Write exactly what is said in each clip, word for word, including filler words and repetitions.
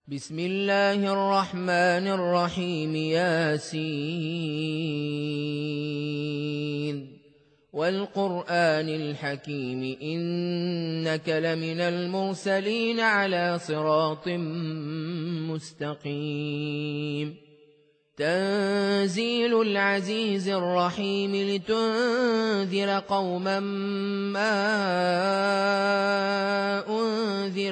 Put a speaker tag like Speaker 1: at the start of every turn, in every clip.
Speaker 1: بسم الله الرحمن الرحيم ياسين والقرآن الحكيم إنك لمن المرسلين على صراط مستقيم تنزيل العزيز الرحيم لتنذر قوما ما أنذر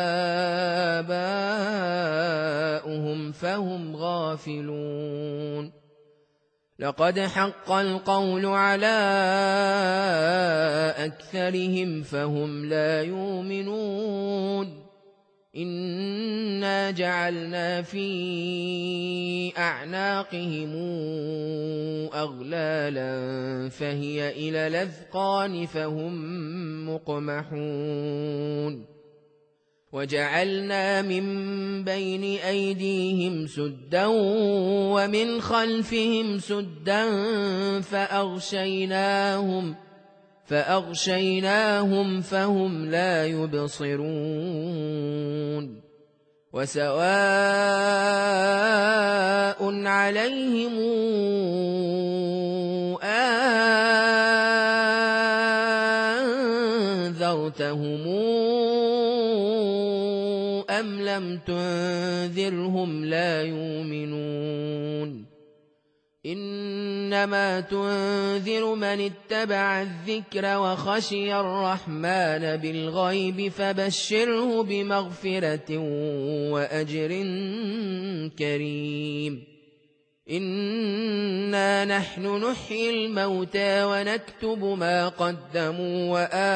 Speaker 1: آباؤهم فهم غافلون لقد حق القول على أكثرهم فهم لا يؤمنون إنا جعلنا في أعناقهم أغلالا فهي إلى الأذقان فهم مقمحون وجعلنا من بين أيديهم سدا ومن خلفهم سدا فأغشيناهم فأغشيناهم فهم لا يبصرون وسواء عليهم أنذرتهم أم لم تنذرهم لا يؤمنون إنما تنذر من اتبع الذكر وخشي الرحمن بالغيب فبشره بمغفرة وأجر كريم إنا نحن نحيي الموتى ونكتب ما قدموا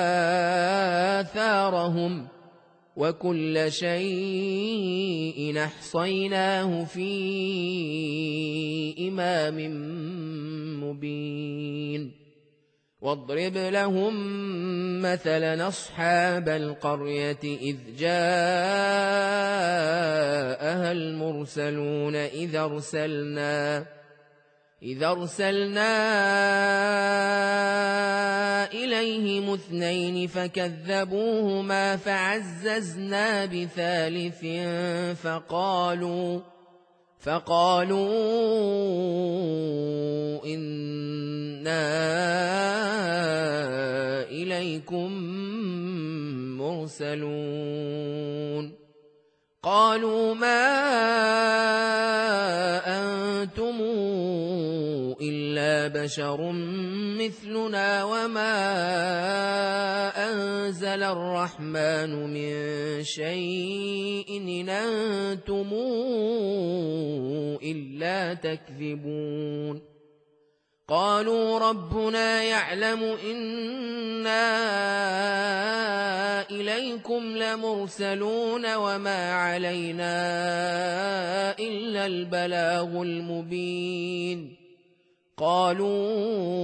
Speaker 1: وآثارهم وكل شيء أحصيناه في إمام مبين واضرب لهم مثلا أصحاب القرية إذ جاءها المرسلون إذ أرسلنا إذ أرسلنا إليهم اثنين فكذبوهما فعززنا بثالث فقالوا فقالوا إنا إليكم مرسلون قالوا ما أنتم إلا بشر مثلنا وما أنزل الرحمن من شيء إن أنتم إلا تكذبون قالوا ربنا يعلم إنا إليكم لمرسلون وما علينا إلا البلاغ المبين قالوا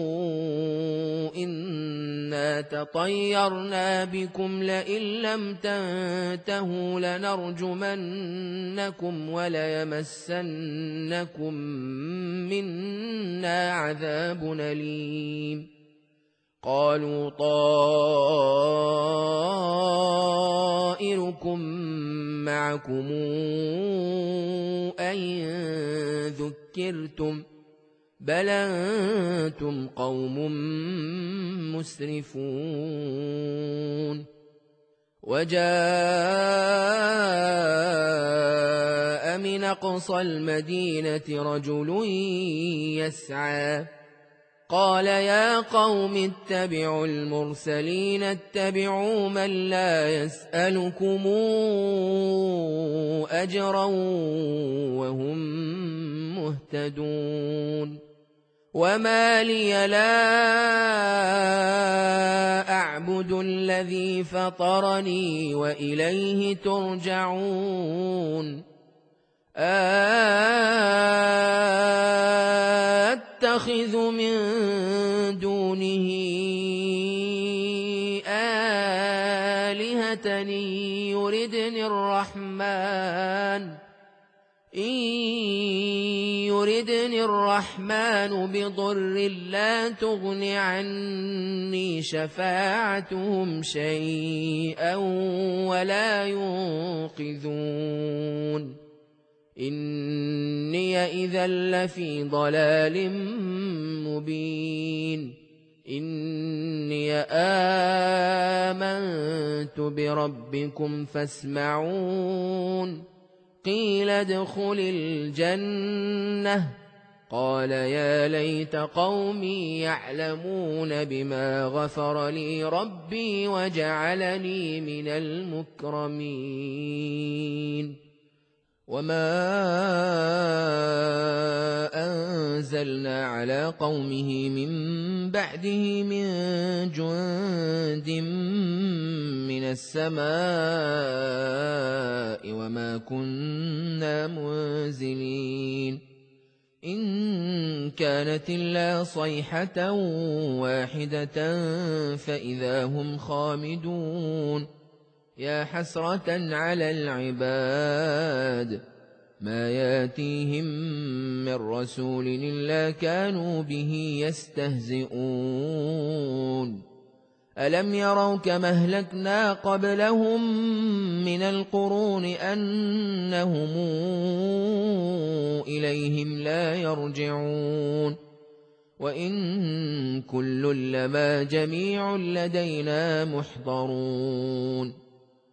Speaker 1: إنا تطيرنا بكم لئن لم تنتهوا لنرجمنكم وليمسنكم منا عذاب أليم قالوا طائركم معكم أئن ذكرتم بل أنتم قوم مسرفون وجاء من أقصى المدينة رجل يسعى قال يا قوم اتبعوا المرسلين اتبعوا من لا يسألكم أجرا وهم مهتدون وما لي لا أعبد الذي فطرني وإليه ترجعون أتخذ من دونه آلهة يردني الرحمن إن يردني الرحمن بضر لا تغن عني شفاعتهم شيئا ولا ينقذون إني إذا لفي ضلال مبين إني آمنت بربكم فاسمعون قيل ادخل الجنة قال يا ليت قومي يعلمون بما غفر لي ربي وجعلني من المكرمين وما أنزلنا على قومه من بعده من جند من السماء وما كنا منزلين إن كانت إلا صيحة واحدة فإذا هم خامدون يا حسرة على العباد ما ياتيهم من رسول إلا كانوا به يستهزئون ألم يروا كما أهلكنا قبلهم من القرون أنهم إليهم لا يرجعون وإن كل لما جميع لدينا محضرون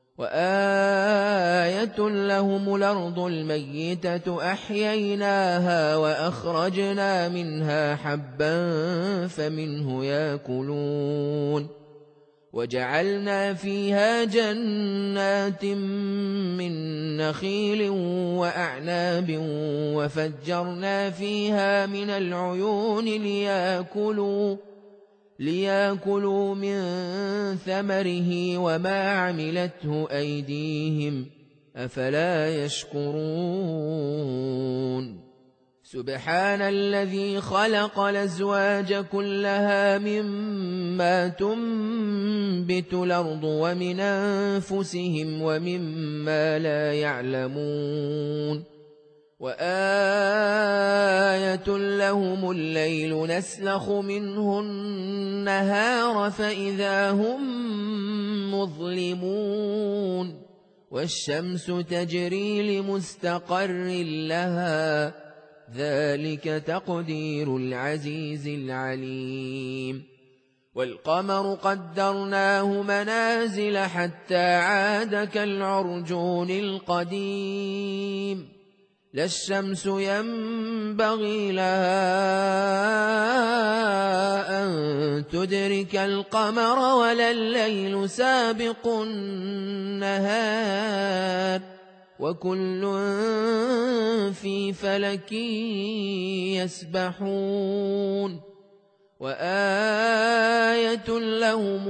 Speaker 1: وآية لهم الأرض الميتة أحييناها وأخرجنا منها حبا فمنه يأكلون وجعلنا فيها جنات من نخيل وأعناب وفجرنا فيها من العيون ليأكلوا ليأكلوا من ثمره وما عملته أيديهم أفلا يشكرون سبحان الذي خلق الأزواج كلها مما تنبت الأرض ومن أنفسهم ومما لا يعلمون وآية لهم الليل نسلخ منه النهار فإذا هم مظلمون والشمس تجري لمستقر لها ذلك تقدير العزيز العليم والقمر قدرناه منازل حتى عاد كالعرجون القديم لا الشمس ينبغي لها أن تدرك القمر ولا الليل سابق النهار وكل في فلك يسبحون وآية لهم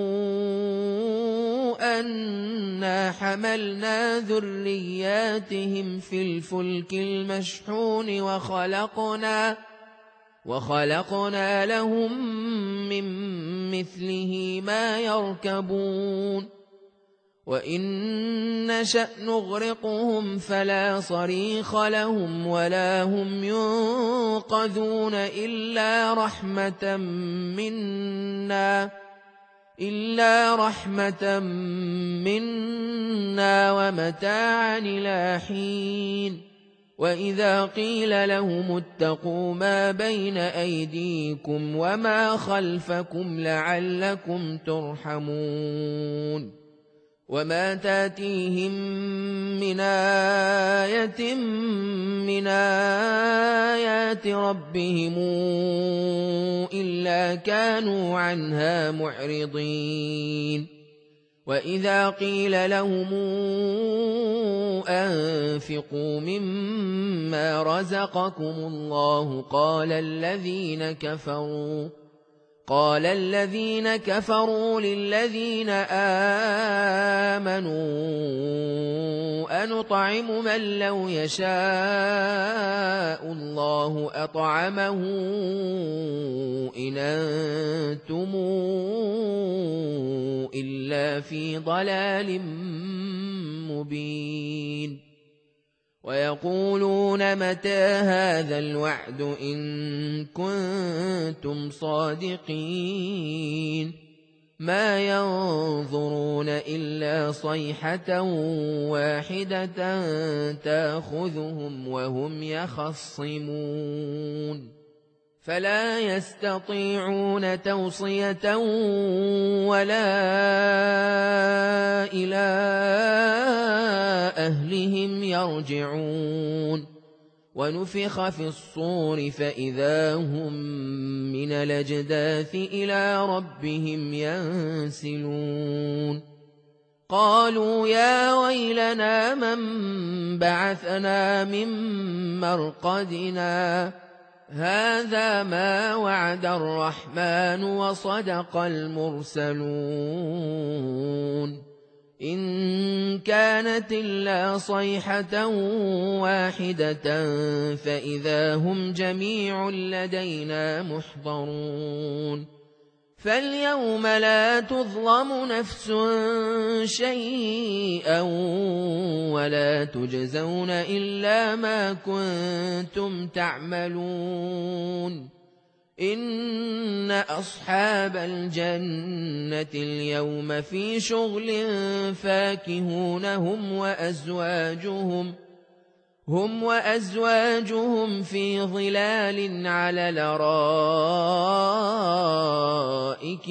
Speaker 1: أنا حملنا ذرياتهم في الفلك المشحون وخلقنا وخلقنا لهم من مثله ما يركبون وإن نشأ نغرقهم فلا صريخ لهم ولا هم ينقذون إلا رحمة منا إلا رحمة منا ومتاعا إلى حين وإذا قيل لهم اتقوا ما بين أيديكم وما خلفكم لعلكم ترحمون وما تاتيهم من آية من آيات ربهم إلا كانوا عنها معرضين وإذا قيل لهم أنفقوا مما رزقكم الله قال الذين كفروا قال الذين كفروا للذين آمنوا أنطعم من لو يشاء الله أطعمه إن أنتم إلا في ضلال مبين ويقولون متى هذا الوعد إن كنتم صادقين ما ينظرون إلا صيحة واحدة تأخذهم وهم يخصمون فلا يستطيعون توصية ولا إلى أهلهم يرجعون ونفخ في الصور فإذا هم من الأجداث إلى ربهم ينسلون قالوا يا ويلنا من بعثنا من مرقدنا هذا ما وعد الرحمن وصدق المرسلون إن كانت إلا صيحة واحدة فإذا هم جميع لدينا محضرون فاليوم لا تظلم نفس شيئا ولا تجزون إلا ما كنتم تعملون إن أصحاب الجنة اليوم في شغل فاكهون هم وأزواجهم هم وأزواجهم في ظلال على الأرائك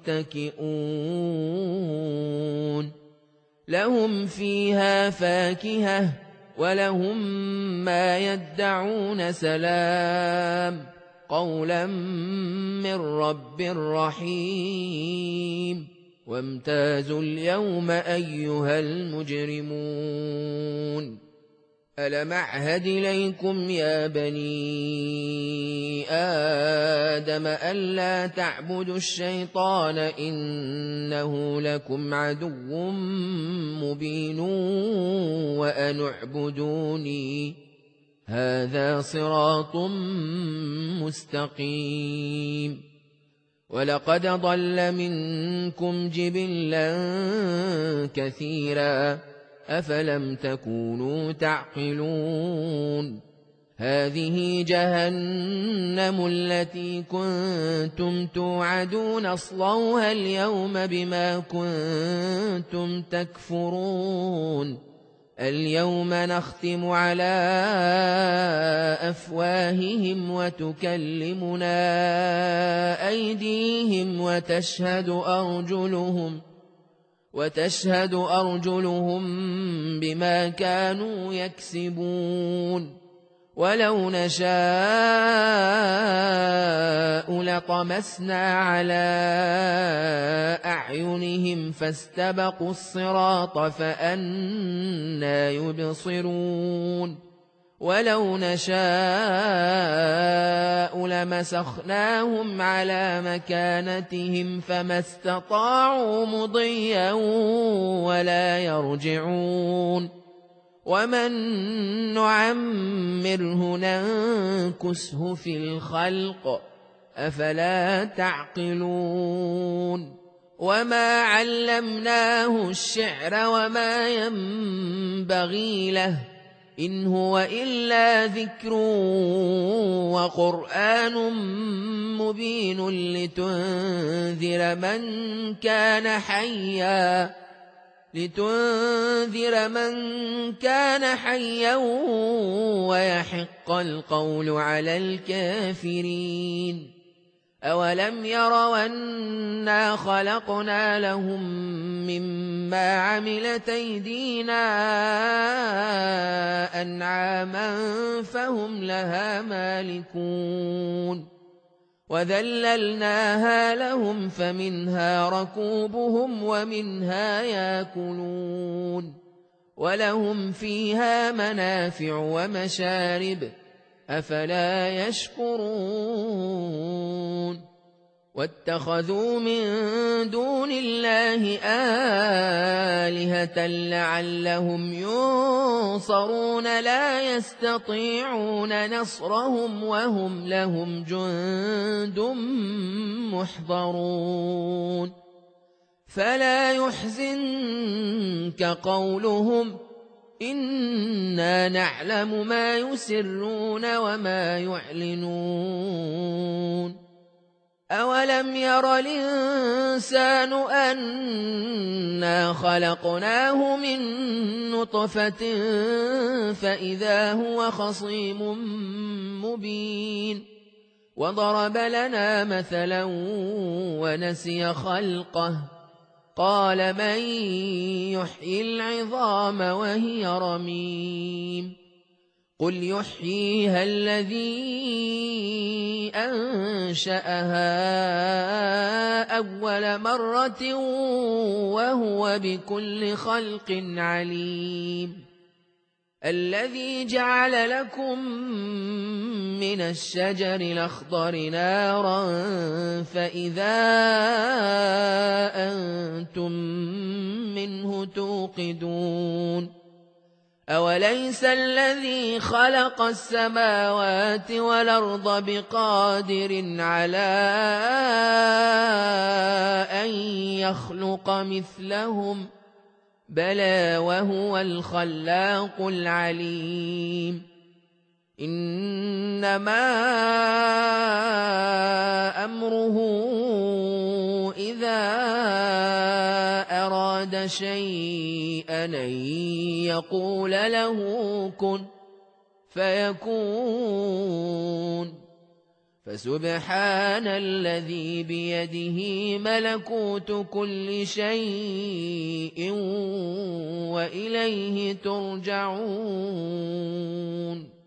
Speaker 1: متكئون لهم فيها فاكهة ولهم ما يدعون سلام قولا من رب رحيم وامتازوا اليوم أيها المجرمون ألم أعهد إليكم يا بني آدم ألا تعبدوا الشيطان إنه لكم عدو مبين وأن اعبدوني هذا صراط مستقيم ولقد ضل منكم جبلا كثيرا أفلم تكونوا تعقلون هذه جهنم التي كنتم توعدون اصلوها اليوم بما كنتم تكفرون اليوم نختم على أفواههم وتكلمنا أيديهم وتشهد أرجلهم وتشهد أرجلهم بما كانوا يكسبون ولو نشاء لطمسنا على أعينهم فاستبقوا الصراط فأنى يبصرون ولو نشاء لمسخناهم على مكانتهم فما استطاعوا مضيا ولا يرجعون ومن نعمره ننكسه في الخلق أفلا تعقلون وما علمناه الشعر وما ينبغي له إن هو إلا ذكر وقرآن مبين لتنذر من كان حيا لتنذر من كان حيا ويحق القول على الكافرين أولم يروا أنا خلقنا لهم مما عملت أيدينا أنعاما فهم لها مالكون وذللناها لهم فمنها ركوبهم ومنها ياكلون ولهم فيها منافع ومشارب أفلا يشكرون واتخذوا من دون الله آلهة لعلهم ينصرون لا يستطيعون نصرهم وهم لهم جند محضرون فلا يحزنك قولهم إنا نعلم ما يسرون وما يعلنون أولم ير الإنسان أنا خلقناه من نطفة فإذا هو خصيم مبين وضرب لنا مثلا ونسي خلقه قال من يحيي العظام وهي رميم قل يحييها الذي أنشأها أول مرة وهو بكل خلق عليم الذي جعل لكم من الشجر الأخضر نارا فإذا أنتم منه توقدون أوليس الذي خلق السماوات والأرض بقادر على أن يخلق مثلهم بلى وهو الخلاق العليم إنما أمره إذا أراد شيئا أن يقول له كن فيكون فسبحان الذي بيده ملكوت كل شيء وإليه ترجعون